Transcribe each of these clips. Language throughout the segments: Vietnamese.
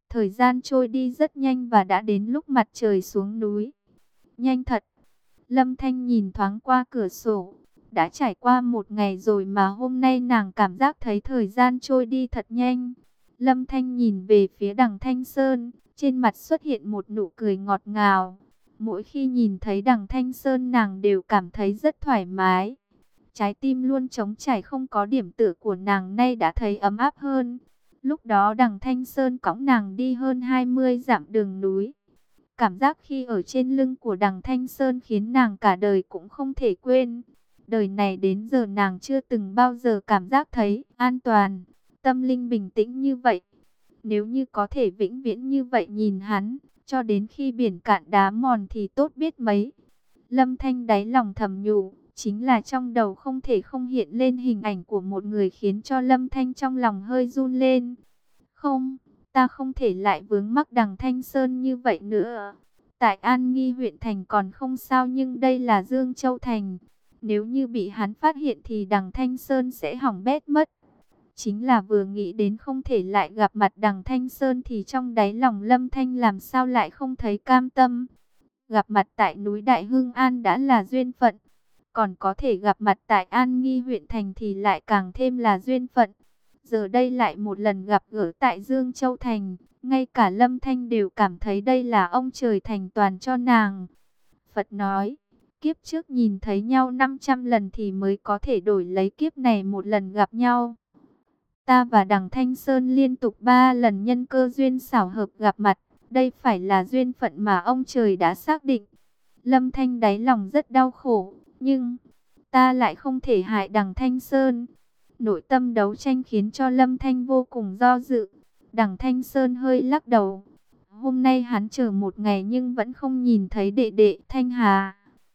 Thời gian trôi đi rất nhanh và đã đến lúc mặt trời xuống núi. Nhanh thật. Lâm Thanh nhìn thoáng qua cửa sổ. Đã trải qua một ngày rồi mà hôm nay nàng cảm giác thấy thời gian trôi đi thật nhanh. Lâm Thanh nhìn về phía Đằng Thanh Sơn, trên mặt xuất hiện một nụ cười ngọt ngào. Mỗi khi nhìn thấy Đằng Thanh Sơn nàng đều cảm thấy rất thoải mái. Trái tim luôn trống trải không có điểm tựa của nàng nay đã thấy ấm áp hơn. Lúc đó Đằng Thanh Sơn cõng nàng đi hơn 20 dặm đường núi. Cảm giác khi ở trên lưng của Đằng Thanh Sơn khiến nàng cả đời cũng không thể quên. Đời này đến giờ nàng chưa từng bao giờ cảm giác thấy an toàn, tâm linh bình tĩnh như vậy. Nếu như có thể vĩnh viễn như vậy nhìn hắn, cho đến khi biển cạn đá mòn thì tốt biết mấy. Lâm Thanh đáy lòng thầm nhủ, chính là trong đầu không thể không hiện lên hình ảnh của một người khiến cho Lâm Thanh trong lòng hơi run lên. Không, ta không thể lại vướng mắc Đằng Thanh Sơn như vậy nữa. Tại An Nghi huyện thành còn không sao nhưng đây là Dương Châu thành. Nếu như bị hắn phát hiện thì Đằng Thanh Sơn sẽ hỏng bét mất. Chính là vừa nghĩ đến không thể lại gặp mặt Đằng Thanh Sơn thì trong đáy lòng Lâm Thanh làm sao lại không thấy cam tâm. Gặp mặt tại núi Đại Hưng An đã là duyên phận. Còn có thể gặp mặt tại An Nghi huyện thành thì lại càng thêm là duyên phận. Giờ đây lại một lần gặp gỡ tại Dương Châu thành. Ngay cả Lâm Thanh đều cảm thấy đây là ông trời thành toàn cho nàng. Phật nói, kiếp trước nhìn thấy nhau 500 lần thì mới có thể đổi lấy kiếp này một lần gặp nhau. Ta và Đằng Thanh Sơn liên tục 3 lần nhân cơ duyên xảo hợp gặp mặt. Đây phải là duyên phận mà ông trời đã xác định. Lâm Thanh đáy lòng rất đau khổ, nhưng ta lại không thể hại Đằng Thanh Sơn. Nội tâm đấu tranh khiến cho Lâm Thanh vô cùng do dự. Đằng Thanh Sơn hơi lắc đầu. Hôm nay hắn chờ một ngày nhưng vẫn không nhìn thấy đệ đệ Thanh Hà.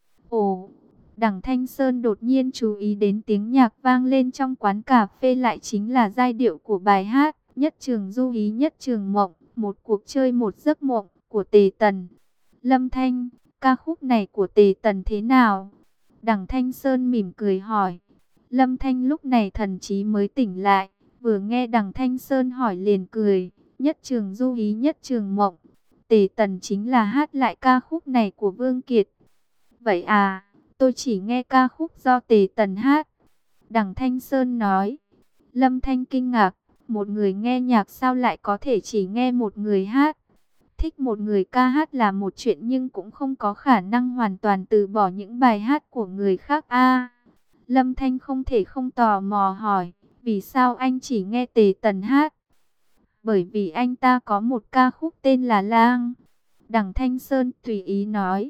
Ồ, Đằng Thanh Sơn đột nhiên chú ý đến tiếng nhạc vang lên trong quán cà phê, lại chính là giai điệu của bài hát Nhất Trường Du Hí Nhất Trường Mộng, một cuộc chơi một giấc mộng của Tề Tần. Lâm Thanh, ca khúc này của Tề Tần thế nào? Đằng Thanh Sơn mỉm cười hỏi. Lâm Thanh lúc này thần trí mới tỉnh lại, vừa nghe Đằng Thanh Sơn hỏi liền cười. Nhất Trường Du Hí Nhất Trường Mộng, Tề Tần chính là hát lại ca khúc này của Vương Kiệt. Vậy à, tôi chỉ nghe ca khúc do Tề Tần hát. Đằng Thanh Sơn nói. Lâm Thanh kinh ngạc, một người nghe nhạc sao lại có thể chỉ nghe một người hát? Thích một người ca hát là một chuyện nhưng cũng không có khả năng hoàn toàn từ bỏ những bài hát của người khác a. Lâm Thanh không thể không tò mò hỏi, vì sao anh chỉ nghe Tề Tần hát? Bởi vì anh ta có một ca khúc tên là Lang. Đằng Thanh Sơn tùy ý nói.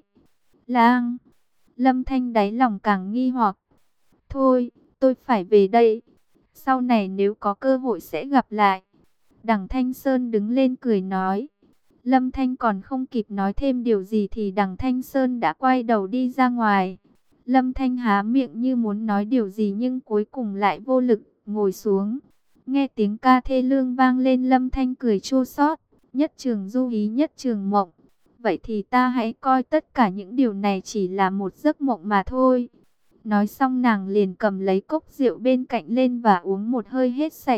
Lang. Lâm Thanh đáy lòng càng nghi hoặc. Thôi, tôi phải về đây. Sau này nếu có cơ hội sẽ gặp lại. Đằng Thanh Sơn đứng lên cười nói. Lâm Thanh còn không kịp nói thêm điều gì thì Đằng Thanh Sơn đã quay đầu đi ra ngoài. Lâm Thanh há miệng như muốn nói điều gì nhưng cuối cùng lại vô lực ngồi xuống. Nghe tiếng ca thê lương vang lên, Lâm Thanh cười chua xót. Nhất Trường Du Hí Nhất Trường Mộng. Vậy thì ta hãy coi tất cả những điều này chỉ là một giấc mộng mà thôi. Nói xong nàng liền cầm lấy cốc rượu bên cạnh lên và uống một hơi hết sạch.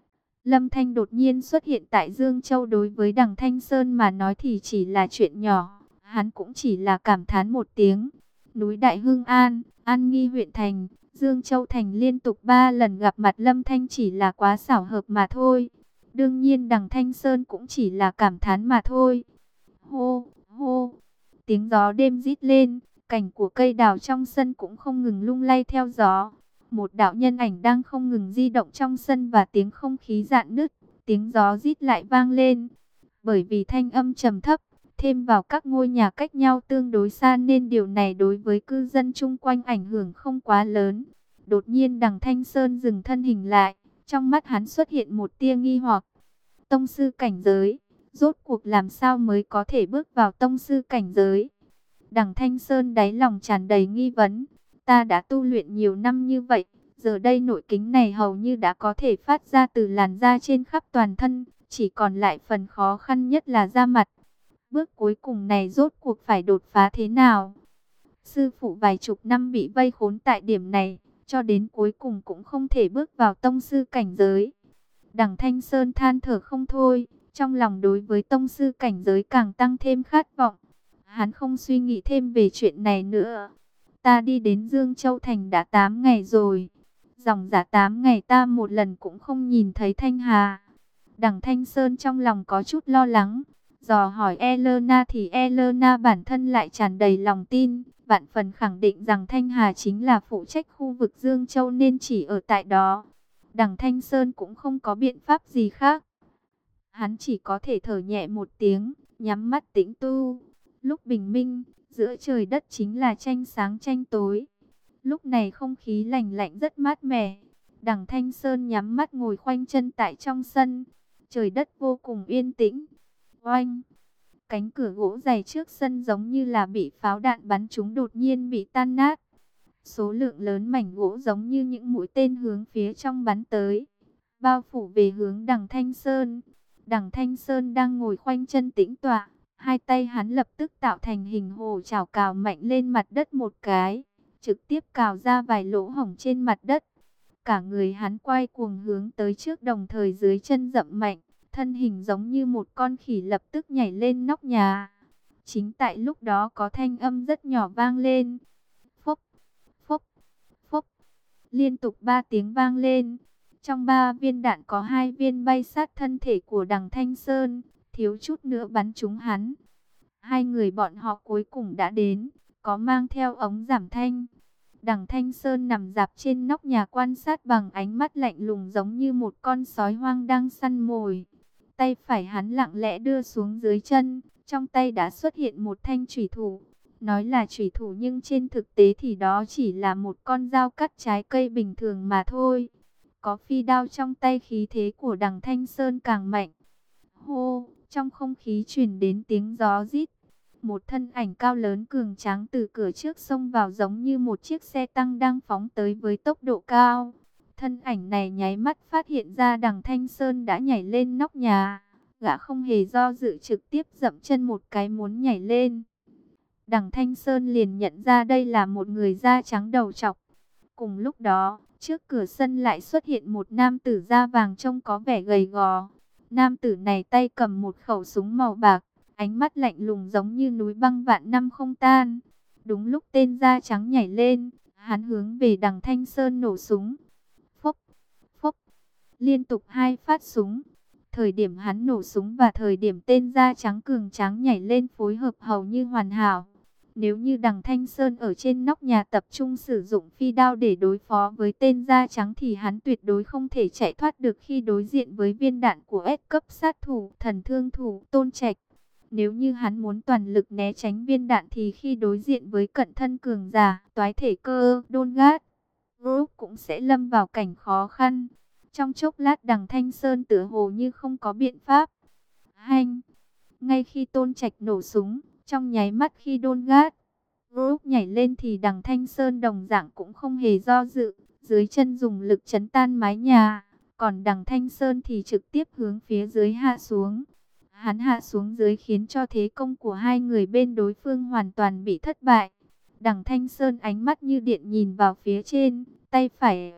Lâm Thanh đột nhiên xuất hiện tại Dương Châu đối với Đằng Thanh Sơn mà nói thì chỉ là chuyện nhỏ. Hắn cũng chỉ là cảm thán một tiếng. Núi Đại Hưng An, An Nghi huyện thành, Dương Châu thành liên tục 3 lần gặp mặt Lâm Thanh chỉ là quá xảo hợp mà thôi. Đương nhiên Đằng Thanh Sơn cũng chỉ là cảm thán mà thôi. Hô, hô, tiếng gió đêm rít lên, cành của cây đào trong sân cũng không ngừng lung lay theo gió. Một đạo nhân ảnh đang không ngừng di động trong sân và tiếng không khí rạn nứt, tiếng gió rít lại vang lên. Bởi vì thanh âm trầm thấp, thêm vào các ngôi nhà cách nhau tương đối xa nên điều này đối với cư dân chung quanh ảnh hưởng không quá lớn. Đột nhiên Đằng Thanh Sơn dừng thân hình lại, trong mắt hắn xuất hiện một tia nghi hoặc. Tông sư cảnh giới, rốt cuộc làm sao mới có thể bước vào tông sư cảnh giới? Đằng Thanh Sơn đáy lòng tràn đầy nghi vấn. Ta đã tu luyện nhiều năm như vậy, giờ đây nội kính này hầu như đã có thể phát ra từ làn da trên khắp toàn thân, chỉ còn lại phần khó khăn nhất là da mặt. Bước cuối cùng này rốt cuộc phải đột phá thế nào? Sư phụ vài chục năm bị vây khốn tại điểm này, cho đến cuối cùng cũng không thể bước vào tông sư cảnh giới. Đằng Thanh Sơn than thở không thôi, Trong lòng đối với tông sư cảnh giới càng tăng thêm khát vọng. Hắn không suy nghĩ thêm về chuyện này nữa. Ta đi đến Dương Châu Thành đã 8 ngày rồi. Dòng dã 8 ngày ta một lần cũng không nhìn thấy Thanh Hà. Đằng Thanh Sơn trong lòng có chút lo lắng. Dò hỏi Elena thì Elena bản thân lại tràn đầy lòng tin. Vạn phần khẳng định rằng Thanh Hà chính là phụ trách khu vực Dương Châu nên chỉ ở tại đó. Đằng Thanh Sơn cũng không có biện pháp gì khác. Hắn chỉ có thể thở nhẹ một tiếng, nhắm mắt tĩnh tu. Lúc bình minh, giữa trời đất chính là tranh sáng tranh tối. Lúc này không khí lạnh lạnh rất mát mẻ. Đằng Thanh Sơn nhắm mắt ngồi khoanh chân tại trong sân. Trời đất vô cùng yên tĩnh. Oanh! Cánh cửa gỗ dày trước sân giống như là bị pháo đạn bắn trúng đột nhiên bị tan nát. Số lượng lớn mảnh gỗ giống như những mũi tên hướng phía trong bắn tới. Bao phủ về hướng đằng Thanh Sơn. Đằng Thanh Sơn đang ngồi khoanh chân tĩnh tọa. Hai tay hắn lập tức tạo thành hình hồ chảo cào mạnh lên mặt đất một cái. Trực tiếp cào ra vài lỗ hổng trên mặt đất. Cả người hắn quay cuồng hướng tới trước đồng thời dưới chân dậm mạnh. Thân hình giống như một con khỉ lập tức nhảy lên nóc nhà. Chính tại lúc đó có thanh âm rất nhỏ vang lên. Phốc, phốc, phốc. Liên tục 3 tiếng vang lên. Trong 3 viên đạn có 2 viên bay sát thân thể của đằng Thanh Sơn. Thiếu chút nữa bắn trúng hắn. Hai người bọn họ cuối cùng đã đến. Có mang theo ống giảm thanh. Đằng Thanh Sơn nằm dạp trên nóc nhà quan sát bằng ánh mắt lạnh lùng giống như một con sói hoang đang săn mồi. Tay phải hắn lặng lẽ đưa xuống dưới chân, trong tay đã xuất hiện một thanh chủy thủ. Nói là chủy thủ nhưng trên thực tế thì đó chỉ là một con dao cắt trái cây bình thường mà thôi. Có phi đao trong tay khí thế của đằng Thanh Sơn càng mạnh. Hô, trong không khí truyền đến tiếng gió rít. Một thân ảnh cao lớn cường tráng từ cửa trước xông vào giống như một chiếc xe tăng đang phóng tới với tốc độ cao. Thân ảnh này nháy mắt phát hiện ra đằng Thanh Sơn đã nhảy lên nóc nhà. Gã không hề do dự trực tiếp dậm chân một cái muốn nhảy lên. Đằng Thanh Sơn liền nhận ra đây là một người da trắng đầu trọc. Cùng lúc đó, trước cửa sân lại xuất hiện một nam tử da vàng trông có vẻ gầy gò. Nam tử này tay cầm một khẩu súng màu bạc, ánh mắt lạnh lùng giống như núi băng vạn năm không tan. Đúng lúc tên da trắng nhảy lên, hắn hướng về đằng Thanh Sơn nổ súng. Phốc, phốc, liên tục 2 phát súng. Thời điểm hắn nổ súng và thời điểm tên da trắng cường tráng nhảy lên phối hợp hầu như hoàn hảo. Nếu như đằng Thanh Sơn ở trên nóc nhà tập trung sử dụng phi đao để đối phó với tên da trắng thì hắn tuyệt đối không thể chạy thoát được khi đối diện với viên đạn của S cấp sát thủ, thần thương thủ, Tôn Trạch. Nếu như hắn muốn toàn lực né tránh viên đạn thì khi đối diện với cận thân cường giả, toái thể cơ, đôn gát, group cũng sẽ lâm vào cảnh khó khăn. Trong chốc lát đằng Thanh Sơn tựa hồ như không có biện pháp. Hành! Ngay khi Tôn Trạch nổ súng, trong nháy mắt khi đôn gát, group nhảy lên thì đằng Thanh Sơn đồng dạng cũng không hề do dự. Dưới chân dùng lực chấn tan mái nhà, còn đằng Thanh Sơn thì trực tiếp hướng phía dưới hạ xuống. Hắn hạ xuống dưới khiến cho thế công của hai người bên đối phương hoàn toàn bị thất bại. Đằng Thanh Sơn ánh mắt như điện nhìn vào phía trên, tay phải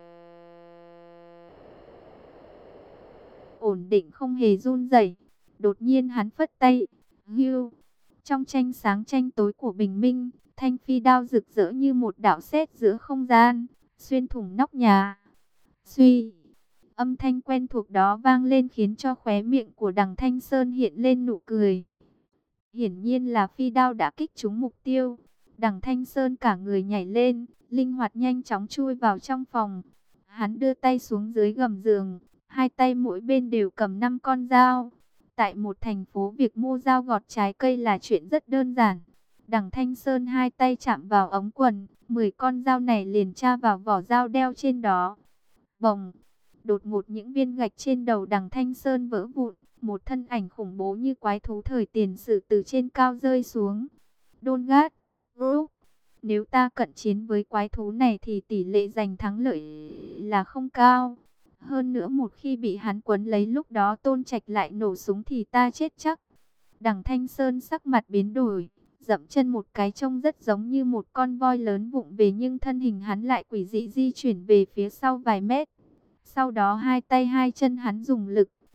ổn định không hề run rẩy. Đột nhiên hắn phất tay, hưu. Trong tranh sáng tranh tối của bình minh, thanh phi đao rực rỡ như một đạo sét giữa không gian, xuyên thủng nóc nhà. Suy, âm thanh quen thuộc đó vang lên khiến cho khóe miệng của đằng Thanh Sơn hiện lên nụ cười. Hiển nhiên là phi đao đã kích trúng mục tiêu. Đằng Thanh Sơn cả người nhảy lên, linh hoạt nhanh chóng chui vào trong phòng. Hắn đưa tay xuống dưới gầm giường, hai tay mỗi bên đều cầm 5 con dao. Tại một thành phố việc mua dao gọt trái cây là chuyện rất đơn giản. Đằng Thanh Sơn hai tay chạm vào ống quần, 10 con dao này liền tra vào vỏ dao đeo trên đó. Bồng! Đột ngột những viên gạch trên đầu đằng Thanh Sơn vỡ vụn, một thân ảnh khủng bố như quái thú thời tiền sử từ trên cao rơi xuống. Đôn gát, group. Nếu ta cận chiến với quái thú này thì tỷ lệ giành thắng lợi là không cao. Hơn nữa một khi bị hắn quấn lấy lúc đó Tôn Trạch lại nổ súng thì ta chết chắc. Đằng Thanh Sơn sắc mặt biến đổi, dậm chân một cái trông rất giống như một con voi lớn vụng về nhưng thân hình hắn lại quỷ dị di chuyển về phía sau vài mét. Sau đó hai tay hai chân hắn dùng lực,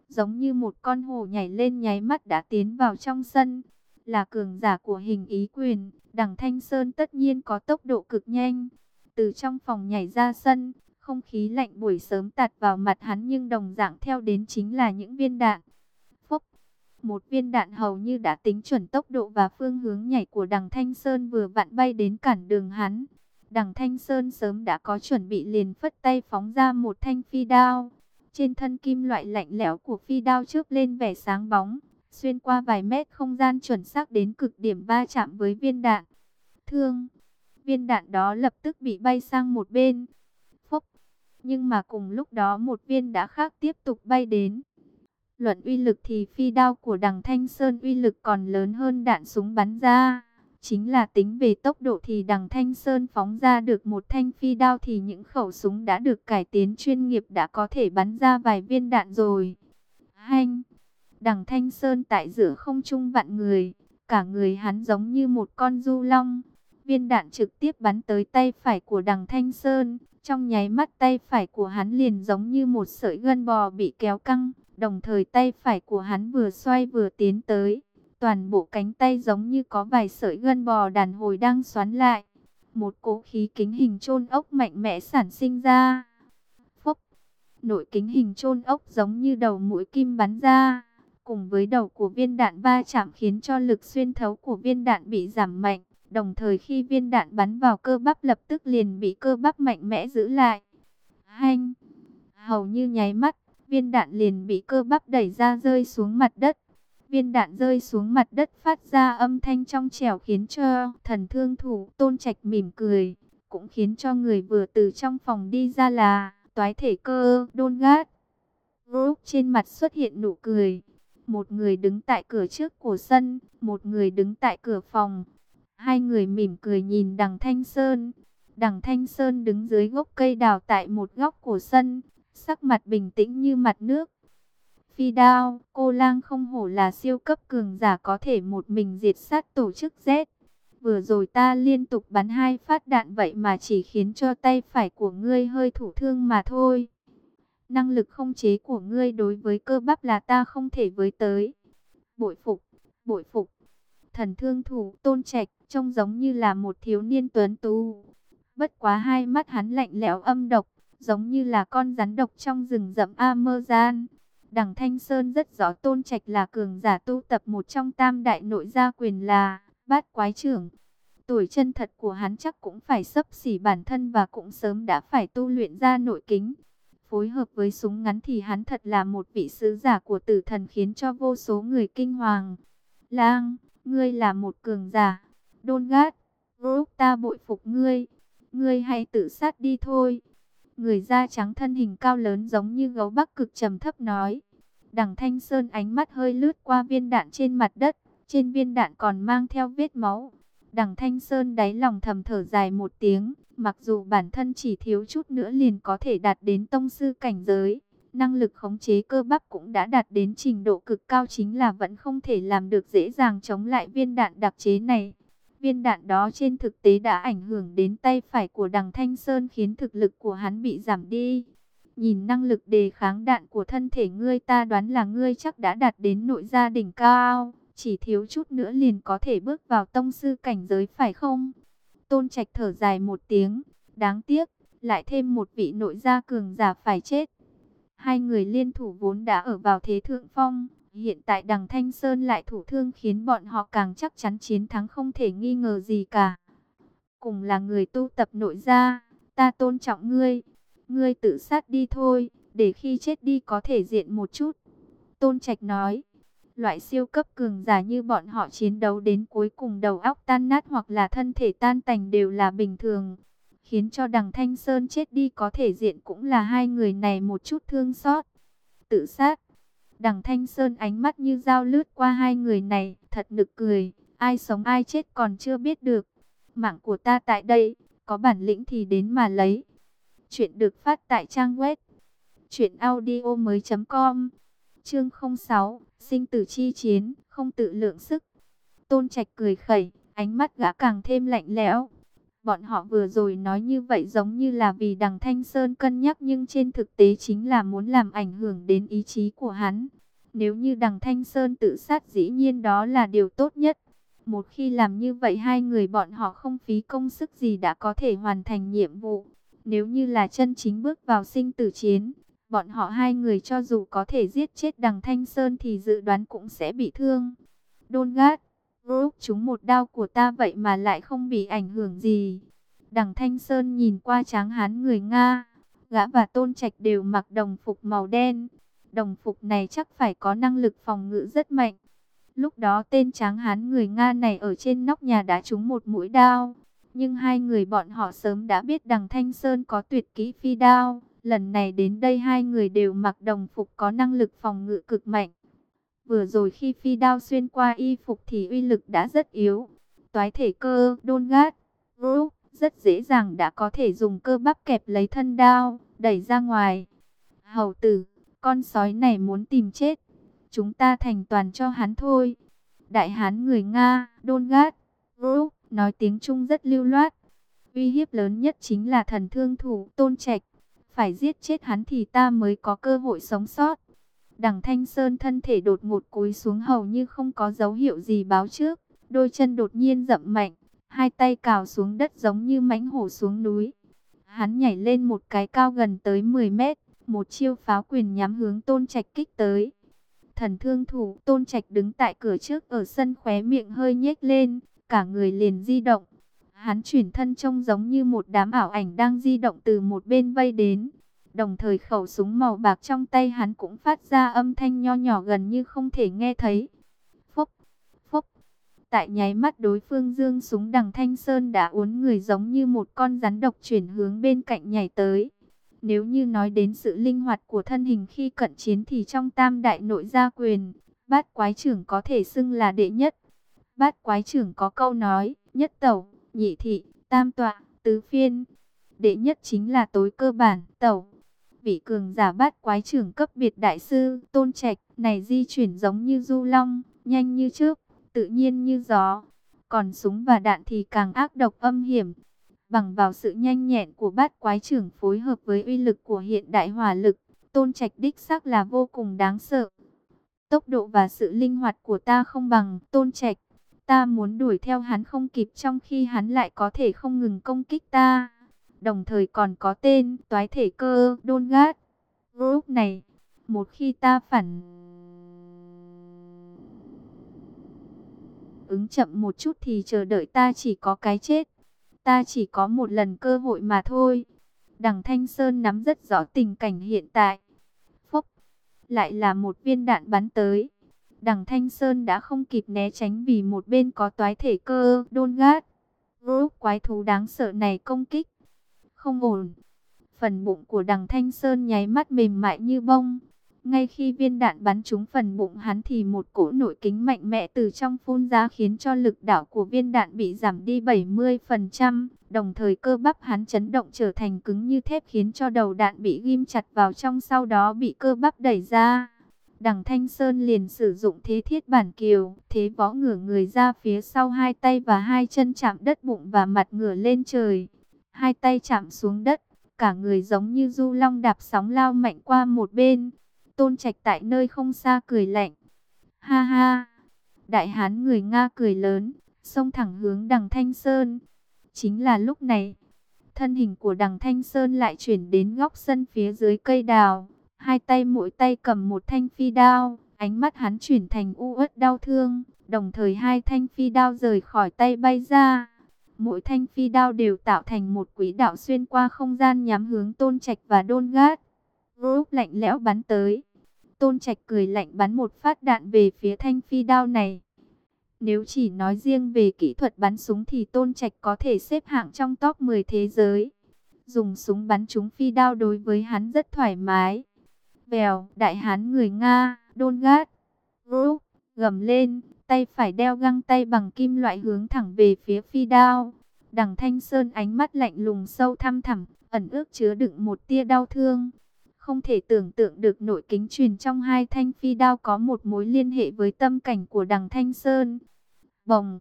giống như một con hổ nhảy lên nháy mắt đã tiến vào trong sân. Là cường giả của hình ý quyền, Đằng Thanh Sơn tất nhiên có tốc độ cực nhanh. Từ trong phòng nhảy ra sân, không khí lạnh buổi sớm tạt vào mặt hắn nhưng đồng dạng theo đến chính là những viên đạn. Phốc, một viên đạn hầu như đã tính chuẩn tốc độ và phương hướng nhảy của Đằng Thanh Sơn vừa vặn bay đến cản đường hắn. Đằng Thanh Sơn sớm đã có chuẩn bị liền phất tay phóng ra một thanh phi đao. Trên thân kim loại lạnh lẽo của phi đao chớp lên vẻ sáng bóng, xuyên qua vài mét không gian chuẩn xác đến cực điểm va chạm với viên đạn. Thương, viên đạn đó lập tức bị bay sang một bên. Phốc, nhưng mà cùng lúc đó một viên đã khác tiếp tục bay đến. Luận uy lực thì phi đao của Đằng Thanh Sơn uy lực còn lớn hơn đạn súng bắn ra. Chính là tính về tốc độ thì Đằng Thanh Sơn phóng ra được một thanh phi đao thì những khẩu súng đã được cải tiến chuyên nghiệp đã có thể bắn ra vài viên đạn rồi. Hanh! Đằng Thanh Sơn tại giữa không trung vặn người, cả người hắn giống như một con du long. Viên đạn trực tiếp bắn tới tay phải của Đằng Thanh Sơn, trong nháy mắt tay phải của hắn liền giống như một sợi gân bò bị kéo căng, đồng thời tay phải của hắn vừa xoay vừa tiến tới. Toàn bộ cánh tay giống như có vài sợi gân bò đàn hồi đang xoắn lại. Một cỗ khí kính hình chôn ốc mạnh mẽ sản sinh ra. Phốc, nội kính hình chôn ốc giống như đầu mũi kim bắn ra. Cùng với đầu của viên đạn va chạm khiến cho lực xuyên thấu của viên đạn bị giảm mạnh. Đồng thời khi viên đạn bắn vào cơ bắp lập tức liền bị cơ bắp mạnh mẽ giữ lại. Hanh, hầu như nháy mắt, viên đạn liền bị cơ bắp đẩy ra rơi xuống mặt đất. Viên đạn rơi xuống mặt đất phát ra âm thanh trong trẻo khiến cho thần thương thủ Tôn Trạch mỉm cười. Cũng khiến cho người vừa từ trong phòng đi ra là Toái Thể Cơ Đôn Gát Group trên mặt xuất hiện nụ cười. Một người đứng tại cửa trước của sân, một người đứng tại cửa phòng. Hai người mỉm cười nhìn Đằng Thanh Sơn. Đằng Thanh Sơn đứng dưới gốc cây đào tại một góc của sân, sắc mặt bình tĩnh như mặt nước. Phi đao, cô lang không hổ là siêu cấp cường giả có thể một mình diệt sát tổ chức Z. Vừa rồi ta liên tục bắn 2 phát đạn vậy mà chỉ khiến cho tay phải của ngươi hơi thụ thương mà thôi. Năng lực khống chế của ngươi đối với cơ bắp là ta không thể với tới. Bội phục, bội phục. Thần thương thủ Tôn Trạch trông giống như là một thiếu niên tuấn tú. Bất quá hai mắt hắn lạnh lẽo âm độc, giống như là con rắn độc trong rừng rậm Amazon. Đằng Thanh Sơn rất rõ Tôn Trạch là cường giả tu tập một trong tam đại nội gia quyền là Bát Quái Trưởng. Tuổi chân thật của hắn chắc cũng phải xấp xỉ bản thân và cũng sớm đã phải tu luyện ra nội kính. Phối hợp với súng ngắn thì hắn thật là một vị sứ giả của tử thần khiến cho vô số người kinh hoàng. Lang, ngươi là một cường giả. Đôn Gát, Group ta bội phục ngươi. Ngươi hãy tự sát đi thôi. Người da trắng thân hình cao lớn giống như gấu Bắc Cực trầm thấp nói. Đằng Thanh Sơn ánh mắt hơi lướt qua viên đạn trên mặt đất. Trên viên đạn còn mang theo vết máu. Đằng Thanh Sơn đáy lòng thầm thở dài một tiếng. Mặc dù bản thân chỉ thiếu chút nữa liền có thể đạt đến tông sư cảnh giới. Năng lực khống chế cơ bắp cũng đã đạt đến trình độ cực cao, chính là vẫn không thể làm được dễ dàng chống lại viên đạn đặc chế này. Viên đạn đó trên thực tế đã ảnh hưởng đến tay phải của Đằng Thanh Sơn khiến thực lực của hắn bị giảm đi. Nhìn năng lực đề kháng đạn của thân thể ngươi ta đoán là ngươi chắc đã đạt đến nội gia đỉnh cao. Chỉ thiếu chút nữa liền có thể bước vào tông sư cảnh giới phải không? Tôn Trạch thở dài một tiếng. Đáng tiếc, lại thêm một vị nội gia cường giả phải chết. Hai người liên thủ vốn đã ở vào thế thượng phong. Hiện tại Đằng Thanh Sơn lại thủ thương khiến bọn họ càng chắc chắn chiến thắng không thể nghi ngờ gì cả. Cùng là người tu tập nội gia, ta tôn trọng ngươi. Ngươi tự sát đi thôi, để khi chết đi có thể diện một chút. Tôn Trạch nói, loại siêu cấp cường giả như bọn họ chiến đấu đến cuối cùng đầu óc tan nát hoặc là thân thể tan tành đều là bình thường. Khiến cho Đằng Thanh Sơn chết đi có thể diện cũng là hai người này một chút thương xót. Tự sát. Đằng Thanh Sơn ánh mắt như dao lướt qua hai người này, thật nực cười, ai sống ai chết còn chưa biết được. Mạng của ta tại đây, có bản lĩnh thì đến mà lấy. Chuyện được phát tại trang web truyệnaudiomoi.com. Chương 06, sinh tử chi chiến, không tự lượng sức. Tôn Trạch cười khẩy, ánh mắt gã càng thêm lạnh lẽo. Bọn họ vừa rồi nói như vậy giống như là vì Đằng Thanh Sơn cân nhắc, nhưng trên thực tế chính là muốn làm ảnh hưởng đến ý chí của hắn. Nếu như Đằng Thanh Sơn tự sát dĩ nhiên đó là điều tốt nhất. Một khi làm như vậy hai người bọn họ không phí công sức gì đã có thể hoàn thành nhiệm vụ. Nếu như là chân chính bước vào sinh tử chiến, bọn họ hai người cho dù có thể giết chết Đằng Thanh Sơn thì dự đoán cũng sẽ bị thương. Đôn Gát, lúc chúng một đao của ta vậy mà lại không bị ảnh hưởng gì. Đằng Thanh Sơn nhìn qua tráng hán người Nga, gã và Tôn Trạch đều mặc đồng phục màu đen. Đồng phục này chắc phải có năng lực phòng ngự rất mạnh. Lúc đó tên tráng hán người Nga này ở trên nóc nhà đã trúng một mũi đao. Nhưng hai người bọn họ sớm đã biết Đằng Thanh Sơn có tuyệt kỹ phi đao. Lần này đến đây hai người đều mặc đồng phục có năng lực phòng ngự cực mạnh. Vừa rồi khi phi đao xuyên qua y phục thì uy lực đã rất yếu. Toái thể cơ, Đôn Gát, Group rất dễ dàng đã có thể dùng cơ bắp kẹp lấy thân đao, đẩy ra ngoài. Hầu tử, con sói này muốn tìm chết. Chúng ta thành toàn cho hắn thôi. Đại hán người Nga, Đôn Gát, Group nói tiếng Trung rất lưu loát. Uy hiếp lớn nhất chính là thần thương thủ Tôn Trạch. Phải giết chết hắn thì ta mới có cơ hội sống sót. Đằng Thanh Sơn thân thể đột ngột cúi xuống hầu như không có dấu hiệu gì báo trước. Đôi chân đột nhiên dậm mạnh, hai tay cào xuống đất giống như mãnh hổ xuống núi. Hắn nhảy lên một cái cao gần tới 10 mét, một chiêu pháo quyền nhắm hướng Tôn Trạch kích tới. Thần thương thủ Tôn Trạch đứng tại cửa trước ở sân, khóe miệng hơi nhếch lên, cả người liền di động. Hắn chuyển thân trông giống như một đám ảo ảnh đang di động từ một bên vây đến. Đồng thời khẩu súng màu bạc trong tay hắn cũng phát ra âm thanh nho nhỏ gần như không thể nghe thấy. Phốc, phốc. Tại nháy mắt đối phương giương súng, Đằng Thanh Sơn đã uốn người giống như một con rắn độc chuyển hướng bên cạnh nhảy tới. Nếu như nói đến sự linh hoạt của thân hình khi cận chiến thì trong tam đại nội gia quyền, Bát Quái Trưởng có thể xưng là đệ nhất. Bát Quái Trưởng có câu nói, nhất tẩu, nhị thị, tam tọa, tứ phiên. Đệ nhất chính là tối cơ bản, tẩu. Vị cường giả Bát Quái Trưởng cấp biệt đại sư Tôn Trạch này di chuyển giống như du long, nhanh như chớp, tự nhiên như gió. Còn súng và đạn thì càng ác độc âm hiểm. Bằng vào sự nhanh nhẹn của Bát Quái Trưởng phối hợp với uy lực của hiện đại hỏa lực, Tôn Trạch đích xác là vô cùng đáng sợ. Tốc độ và sự linh hoạt của ta không bằng Tôn Trạch. Ta muốn đuổi theo hắn không kịp, trong khi hắn lại có thể không ngừng công kích ta. Đồng thời còn có tên toái thể cơ Đôn Gát. Lúc này, một khi ta phản ứng chậm một chút thì chờ đợi ta chỉ có cái chết. Ta chỉ có một lần cơ hội mà thôi. Đằng Thanh Sơn nắm rất rõ tình cảnh hiện tại. Phốc, lại là một viên đạn bắn tới. Đằng Thanh Sơn đã không kịp né tránh vì một bên có toái thể cơ Đôn Gát. Group quái thú đáng sợ này công kích. Không ổn. Phần bụng của Đằng Thanh Sơn nháy mắt mềm mại như bông. Ngay khi viên đạn bắn trúng phần bụng hắn thì một cỗ nội kính mạnh mẽ từ trong phun ra khiến cho lực đảo của viên đạn bị giảm đi 70%. Đồng thời cơ bắp hắn chấn động trở thành cứng như thép khiến cho đầu đạn bị ghim chặt vào trong, sau đó bị cơ bắp đẩy ra. Đằng Thanh Sơn liền sử dụng thế thiết bản kiều, thế võ ngửa người ra phía sau, hai tay và hai chân chạm đất, bụng và mặt ngửa lên trời. Hai tay chạm xuống đất, cả người giống như du long đạp sóng lao mạnh qua một bên. Tôn Trạch tại nơi không xa cười lạnh. Ha ha! Đại hán người Nga cười lớn, xông thẳng hướng Đằng Thanh Sơn. Chính là lúc này, thân hình của Đằng Thanh Sơn lại chuyển đến góc sân phía dưới cây đào. Hai tay mỗi tay cầm một thanh phi đao, ánh mắt hắn chuyển thành u uất đau thương. Đồng thời hai thanh phi đao rời khỏi tay bay ra. Mỗi thanh phi đao đều tạo thành một quỹ đạo xuyên qua không gian nhắm hướng Tôn Trạch và Đôn Gát. Group lạnh lẽo bắn tới. Tôn Trạch cười lạnh bắn một phát đạn về phía thanh phi đao này. Nếu chỉ nói riêng về kỹ thuật bắn súng thì Tôn Trạch có thể xếp hạng trong top 10 thế giới. Dùng súng bắn trúng phi đao đối với hắn rất thoải mái. Vèo, đại hán người Nga, Đôn Gát, Group, gầm lên, tay phải đeo găng tay bằng kim loại hướng thẳng về phía phi đao. Đằng Thanh Sơn ánh mắt lạnh lùng sâu thăm thẳm, ẩn ước chứa đựng một tia đau thương. Không thể tưởng tượng được nội kính truyền trong hai thanh phi đao có một mối liên hệ với tâm cảnh của Đằng Thanh Sơn. Bồng,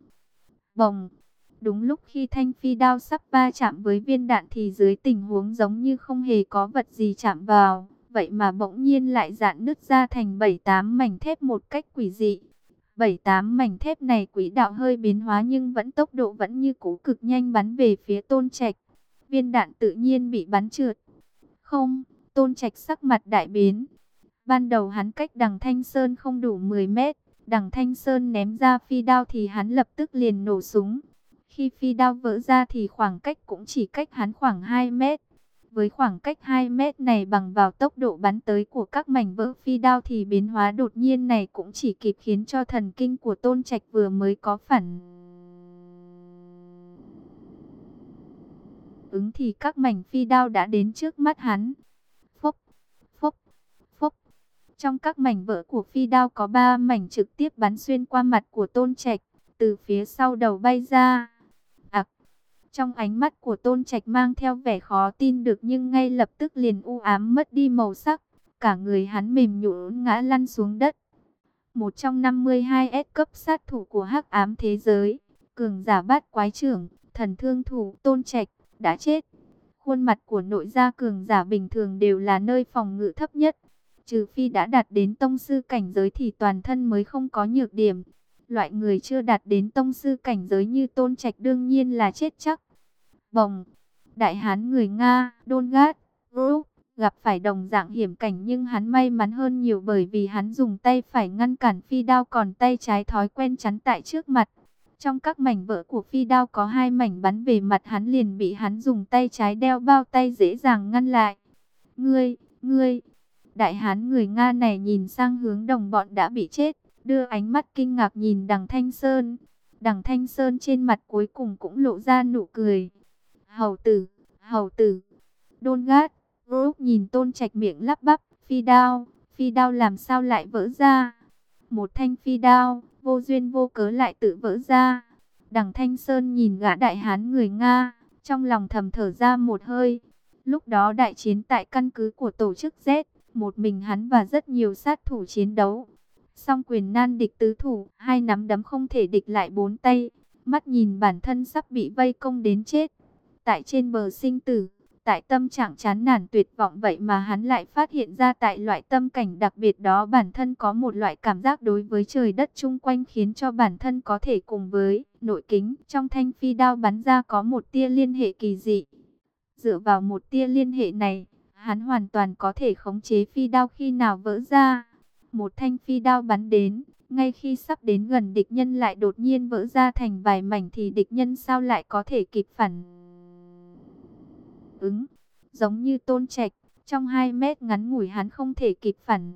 bồng. Đúng lúc khi thanh phi đao sắp va chạm với viên đạn thì dưới tình huống giống như không hề có vật gì chạm vào, vậy mà bỗng nhiên lại rạn nứt ra thành 7-8 mảnh thép một cách quỷ dị. 7-8 mảnh thép này quỹ đạo hơi biến hóa nhưng tốc độ vẫn như cũ cực nhanh bắn về phía Tôn Trạch. Viên đạn tự nhiên bị bắn trượt. Không, Tôn Trạch sắc mặt đại biến. Ban đầu hắn cách đằng Thanh Sơn không đủ 10 mét. Đằng Thanh Sơn ném ra phi đao thì hắn lập tức liền nổ súng. Khi phi đao vỡ ra thì khoảng cách cũng chỉ cách hắn khoảng 2 mét. Với khoảng cách 2 mét này bằng vào tốc độ bắn tới của các mảnh vỡ phi đao thì biến hóa đột nhiên này cũng chỉ kịp khiến cho thần kinh của Tôn Trạch vừa mới có phản ứng thì các mảnh phi đao đã đến trước mắt hắn. Phốc, phốc, phốc. Trong các mảnh vỡ của phi đao có 3 mảnh trực tiếp bắn xuyên qua mặt của Tôn Trạch, từ phía sau đầu bay ra. Trong ánh mắt của Tôn Trạch mang theo vẻ khó tin được nhưng ngay lập tức liền u ám mất đi màu sắc. Cả người hắn mềm nhũn ngã lăn xuống đất. Một trong 52 S cấp sát thủ của Hắc Ám thế giới, cường giả bát quái trưởng, thần thương thủ Tôn Trạch đã chết. Khuôn mặt của nội gia cường giả bình thường đều là nơi phòng ngự thấp nhất. Trừ phi đã đạt đến tông sư cảnh giới thì toàn thân mới không có nhược điểm. Loại người chưa đạt đến tông sư cảnh giới như Tôn Trạch đương nhiên là chết chắc. Bồng, đại hán người Nga, Dongat, Group, gặp phải đồng dạng hiểm cảnh nhưng hắn may mắn hơn nhiều bởi vì hắn dùng tay phải ngăn cản phi đao còn tay trái thói quen chắn tại trước mặt. Trong các mảnh vỡ của phi đao có 2 mảnh bắn về mặt hắn liền bị hắn dùng tay trái đeo bao tay dễ dàng ngăn lại. Ngươi, đại hán người Nga này nhìn sang hướng đồng bọn đã bị chết, đưa ánh mắt kinh ngạc nhìn đằng Thanh Sơn. Đằng Thanh Sơn trên mặt cuối cùng cũng lộ ra nụ cười. Hầu tử. Dongat, Group nhìn Tôn Trạch miệng lắp bắp, phi đao làm sao lại vỡ ra? Một thanh phi đao, vô duyên vô cớ lại tự vỡ ra. Đằng Thanh Sơn nhìn gã đại hán người Nga, trong lòng thầm thở ra một hơi. Lúc đó đại chiến tại căn cứ của tổ chức Z, một mình hắn và rất nhiều sát thủ chiến đấu. Song quyền nan địch tứ thủ, 2 nắm đấm không thể địch lại 4 tay. Mắt nhìn bản thân sắp bị vây công đến chết. Tại trên bờ sinh tử, tại tâm trạng chán nản tuyệt vọng vậy mà hắn lại phát hiện ra tại loại tâm cảnh đặc biệt đó bản thân có một loại cảm giác đối với trời đất chung quanh khiến cho bản thân có thể cùng với nội kính trong thanh phi đao bắn ra có một tia liên hệ kỳ dị. Dựa vào một tia liên hệ này, hắn hoàn toàn có thể khống chế phi đao khi nào vỡ ra. Một thanh phi đao bắn đến, ngay khi sắp đến gần địch nhân lại đột nhiên vỡ ra thành vài mảnh thì địch nhân sao lại có thể kịp phản ứng. Giống như Tôn Trạch, trong 2 mét ngắn ngủi hắn không thể kịp phản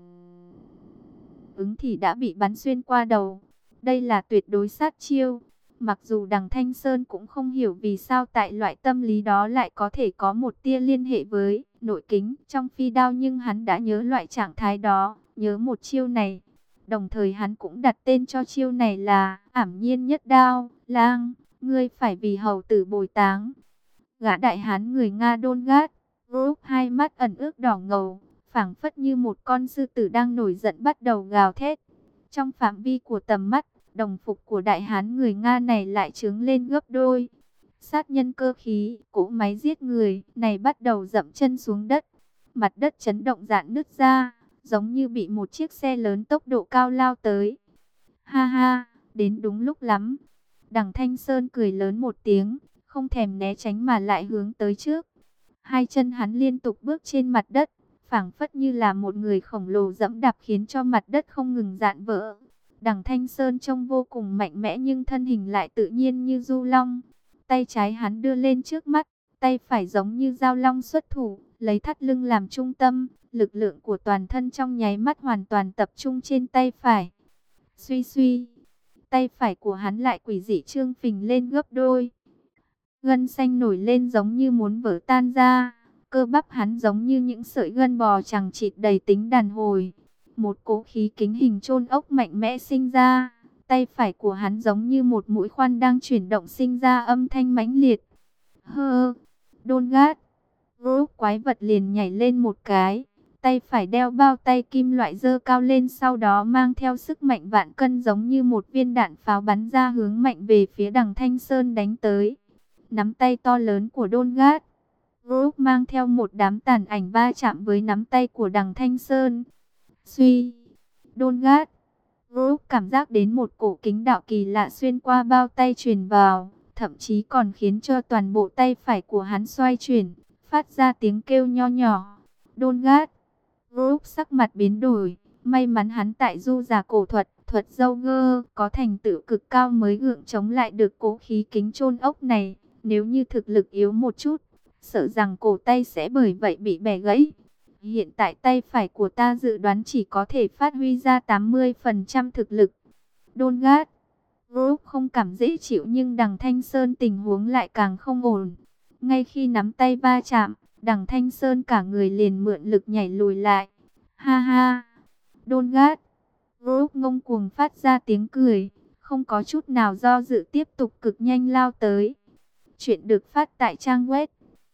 ứng thì đã bị bắn xuyên qua đầu. Đây là tuyệt đối sát chiêu. Mặc dù đằng Thanh Sơn cũng không hiểu vì sao tại loại tâm lý đó lại có thể có một tia liên hệ với nội kính trong phi đao nhưng hắn đã nhớ loại trạng thái đó, nhớ một chiêu này. Đồng thời hắn cũng đặt tên cho chiêu này là ảm nhiên nhất đao, lang, ngươi phải vì hầu tử bồi táng. Gã đại hán người Nga Dongat, Group 2 mắt ẩn ước đỏ ngầu, phảng phất như một con sư tử đang nổi giận bắt đầu gào thét. Trong phạm vi của tầm mắt, đồng phục của đại hán người Nga này lại trướng lên gấp đôi. Sát nhân cơ khí, cỗ máy giết người này bắt đầu dậm chân xuống đất. Mặt đất chấn động rạn nứt ra, giống như bị một chiếc xe lớn tốc độ cao lao tới. Ha ha, đến đúng lúc lắm. Đằng Thanh Sơn cười lớn một tiếng, không thèm né tránh mà lại hướng tới trước. 2 chân hắn liên tục bước trên mặt đất, phảng phất như là một người khổng lồ dẫm đạp khiến cho mặt đất không ngừng dạn vỡ. Đằng Thanh Sơn trông vô cùng mạnh mẽ nhưng thân hình lại tự nhiên như du long. Tay trái hắn đưa lên trước mắt, tay phải giống như dao long xuất thủ, lấy thắt lưng làm trung tâm, lực lượng của toàn thân trong nháy mắt hoàn toàn tập trung trên tay phải. Suy suy, tay phải của hắn lại quỷ dị trương phình lên gấp đôi. Gân xanh nổi lên giống như muốn vỡ tan ra, cơ bắp hắn giống như những sợi gân bò chằng chịt đầy tính đàn hồi. Một cỗ khí kính hình chôn ốc mạnh mẽ sinh ra, tay phải của hắn giống như một mũi khoan đang chuyển động sinh ra âm thanh mãnh liệt. Hơ, Dongat, Group quái vật liền nhảy lên một cái, tay phải đeo bao tay kim loại giơ cao lên sau đó mang theo sức mạnh vạn cân giống như một viên đạn pháo bắn ra hướng mạnh về phía đằng Thanh Sơn đánh tới. Nắm tay to lớn của Dongat, Group mang theo một đám tàn ảnh va chạm với nắm tay của Đằng Thanh Sơn. Suy, đôn gát. Group cảm giác đến một cổ kính đạo kỳ lạ xuyên qua bao tay truyền vào, thậm chí còn khiến cho toàn bộ tay phải của hắn xoay chuyển, phát ra tiếng kêu nho nhỏ. Đôn gát. Group sắc mặt biến đổi, may mắn hắn tại du giả cổ thuật, thuật dâu gơ, có thành tựu cực cao mới gượng chống lại được cố khí kính chôn ốc này. Nếu như thực lực yếu một chút, sợ rằng cổ tay sẽ bởi vậy bị bẻ gãy. Hiện tại tay phải của ta dự đoán chỉ có thể phát huy ra 80% thực lực. Đôn gát. Group không cảm dễ chịu nhưng Đằng Thanh Sơn tình huống lại càng không ổn. Ngay khi nắm tay va chạm, Đằng Thanh Sơn cả người liền mượn lực nhảy lùi lại. Ha ha. Đôn gát. Group ngông cuồng phát ra tiếng cười, không có chút nào do dự tiếp tục cực nhanh lao tới. Chuyện được phát tại trang web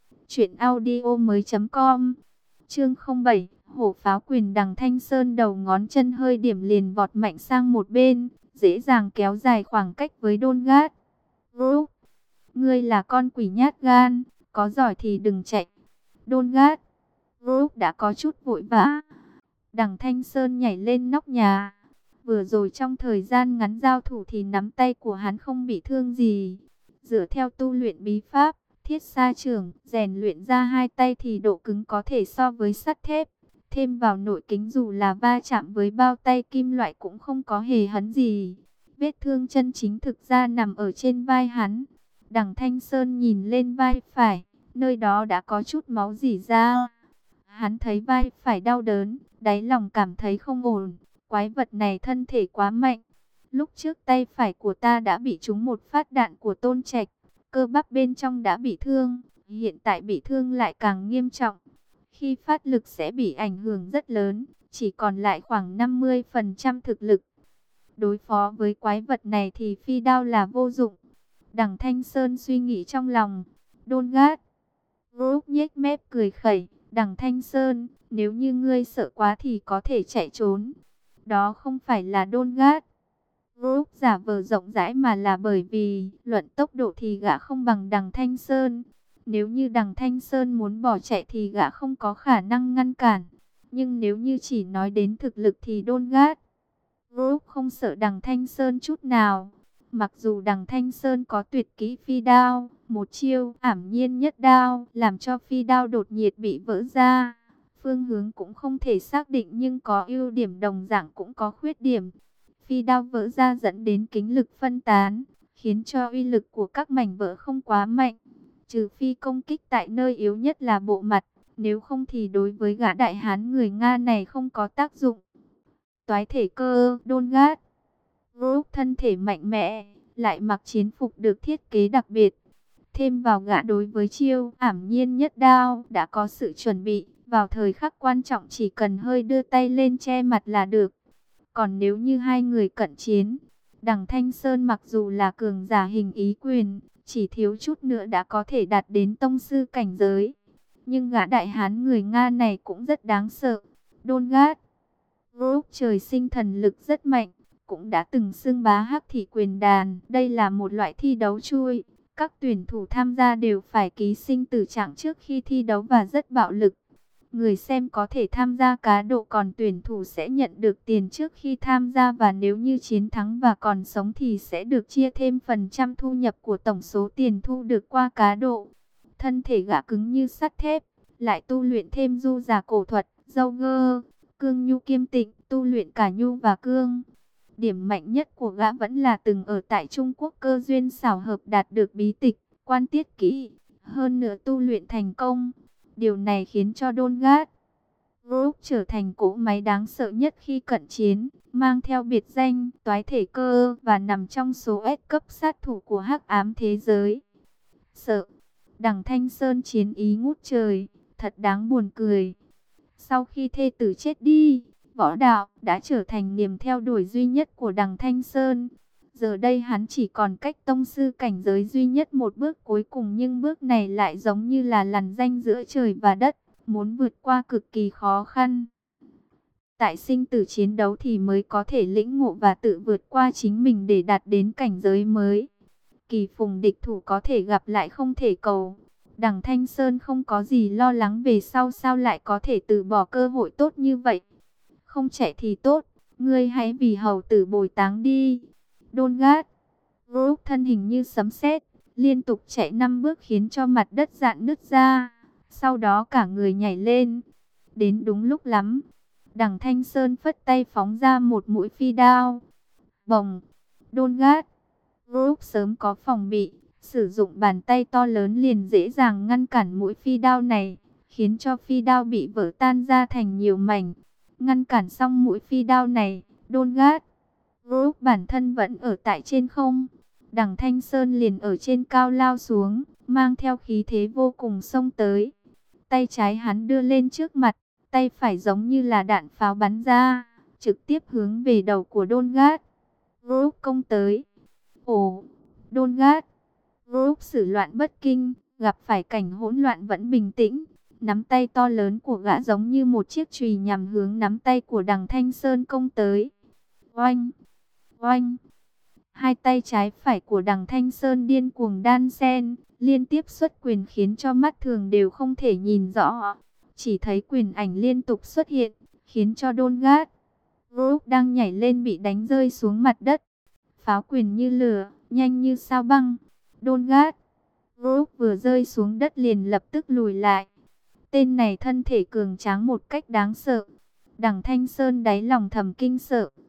truyệnaudiomoi.com. Chương 07, hổ pháo quyền. Đằng Thanh Sơn đầu ngón chân hơi điểm liền vọt mạnh sang một bên, dễ dàng kéo dài khoảng cách với đôn gát. Group, ngươi là con quỷ nhát gan, có giỏi thì đừng chạy. Đôn gát. Group đã có chút vội vã. Đằng Thanh Sơn nhảy lên nóc nhà. Vừa rồi trong thời gian ngắn giao thủ thì nắm tay của hắn không bị thương gì. Dựa theo tu luyện bí pháp Thiết Sa Trưởng, rèn luyện ra hai tay thì độ cứng có thể so với sắt thép. Thêm vào nội kính dù là va chạm với bao tay kim loại cũng không có hề hấn gì. Vết thương chân chính thực ra nằm ở trên vai hắn. Đằng Thanh Sơn nhìn lên vai phải, nơi đó đã có chút máu rỉ ra. Hắn thấy vai phải đau đớn, đáy lòng cảm thấy không ổn. Quái vật này thân thể quá mạnh. Lúc trước tay phải của ta đã bị trúng một phát đạn của Tôn Trạch, cơ bắp bên trong đã bị thương, hiện tại bị thương lại càng nghiêm trọng. Khi phát lực sẽ bị ảnh hưởng rất lớn, chỉ còn lại khoảng 50% thực lực. Đối phó với quái vật này thì phi đao là vô dụng. Đằng Thanh Sơn suy nghĩ trong lòng. Đôn gát. Group nhếch mép cười khẩy. Đằng Thanh Sơn, nếu như ngươi sợ quá thì có thể chạy trốn. Đó không phải là đôn gát. Group giả vờ rộng rãi mà là bởi vì luận tốc độ thì gã không bằng Đằng Thanh Sơn. Nếu như Đằng Thanh Sơn muốn bỏ chạy thì gã không có khả năng ngăn cản. Nhưng nếu như chỉ nói đến thực lực thì đôn gát. Group không sợ Đằng Thanh Sơn chút nào. Mặc dù Đằng Thanh Sơn có tuyệt kỹ phi đao, một chiêu ảm nhiên nhất đao, làm cho phi đao đột nhiệt bị vỡ ra. Phương hướng cũng không thể xác định nhưng có ưu điểm đồng dạng cũng có khuyết điểm. Phi đao vỡ ra dẫn đến kính lực phân tán, khiến cho uy lực của các mảnh vỡ không quá mạnh. Trừ phi công kích tại nơi yếu nhất là bộ mặt, nếu không thì đối với gã đại hán người Nga này không có tác dụng. Toái thể cơ, đôn gát. Group thân thể mạnh mẽ, lại mặc chiến phục được thiết kế đặc biệt. Thêm vào gã đối với chiêu ảm nhiên nhất đao đã có sự chuẩn bị, vào thời khắc quan trọng chỉ cần hơi đưa tay lên che mặt là được. Còn nếu như hai người cận chiến, Đằng Thanh Sơn mặc dù là cường giả hình ý quyền, chỉ thiếu chút nữa đã có thể đạt đến tông sư cảnh giới. Nhưng gã đại hán người Nga này cũng rất đáng sợ. Đôn gát. Group trời sinh thần lực rất mạnh, cũng đã từng xưng bá Hắc Thị Quyền Đàn. Đây là một loại thi đấu chui. Các tuyển thủ tham gia đều phải ký sinh tử trạng trước khi thi đấu và rất bạo lực. Người xem có thể tham gia cá độ, còn tuyển thủ sẽ nhận được tiền trước khi tham gia, và nếu như chiến thắng và còn sống thì sẽ được chia thêm phần trăm thu nhập của tổng số tiền thu được qua cá độ. Thân thể gã cứng như sắt thép, lại tu luyện thêm du giả cổ thuật, dâu gơ, cương nhu kiêm tịnh, tu luyện cả nhu và cương. Điểm mạnh nhất của gã vẫn là từng ở tại Trung Quốc cơ duyên xảo hợp đạt được bí tịch, quan tiết kỹ, hơn nữa tu luyện thành công. Điều này khiến cho đôn gát. Group trở thành cỗ máy đáng sợ nhất khi cận chiến, mang theo biệt danh toái thể cơ và nằm trong số S cấp sát thủ của hắc ám thế giới. Sợ. Đằng Thanh Sơn chiến ý ngút trời, thật đáng buồn cười. Sau khi thê tử chết đi, võ đạo đã trở thành niềm theo đuổi duy nhất của Đằng Thanh Sơn. Giờ đây hắn chỉ còn cách tông sư cảnh giới duy nhất một bước cuối cùng, nhưng bước này lại giống như là lằn ranh giữa trời và đất, muốn vượt qua cực kỳ khó khăn. Tại sinh tử chiến đấu thì mới có thể lĩnh ngộ và tự vượt qua chính mình để đạt đến cảnh giới mới. Kỳ phùng địch thủ có thể gặp lại không thể cầu. Đằng Thanh Sơn không có gì lo lắng về sau sao lại có thể từ bỏ cơ hội tốt như vậy. Không chạy thì tốt, ngươi hãy vì hầu tử bồi táng đi. Đôn Gát, Group thân hình như sấm sét, liên tục chạy 5 bước khiến cho mặt đất rạn nứt ra. Sau đó cả người nhảy lên. Đến đúng lúc lắm, Đằng Thanh Sơn phất tay phóng ra một mũi phi đao. Bồng, Đôn Gát, Group sớm có phòng bị, sử dụng bàn tay to lớn liền dễ dàng ngăn cản mũi phi đao này, khiến cho phi đao bị vỡ tan ra thành nhiều mảnh. Ngăn cản xong mũi phi đao này, Đôn Gát, Group bản thân vẫn ở tại trên không. Đằng Thanh Sơn liền ở trên cao lao xuống, mang theo khí thế vô cùng xông tới. Tay trái hắn đưa lên trước mặt, tay phải giống như là đạn pháo bắn ra, trực tiếp hướng về đầu của Đôn Gát. Group công tới. Ồ, Đôn Gát, Group xử loạn bất kinh, gặp phải cảnh hỗn loạn vẫn bình tĩnh. Nắm tay to lớn của gã giống như một chiếc chùy nhằm hướng nắm tay của Đằng Thanh Sơn công tới. Oanh, oanh. Hai tay trái phải của Đằng Thanh Sơn điên cuồng đan xen, liên tiếp xuất quyền khiến cho mắt thường đều không thể nhìn rõ. Chỉ thấy quyền ảnh liên tục xuất hiện, khiến cho Đôn Gát, Group đang nhảy lên bị đánh rơi xuống mặt đất. Pháo quyền như lửa, nhanh như sao băng. Đôn Gát, Group vừa rơi xuống đất liền lập tức lùi lại. Tên này thân thể cường tráng một cách đáng sợ. Đằng Thanh Sơn đáy lòng thầm kinh sợ.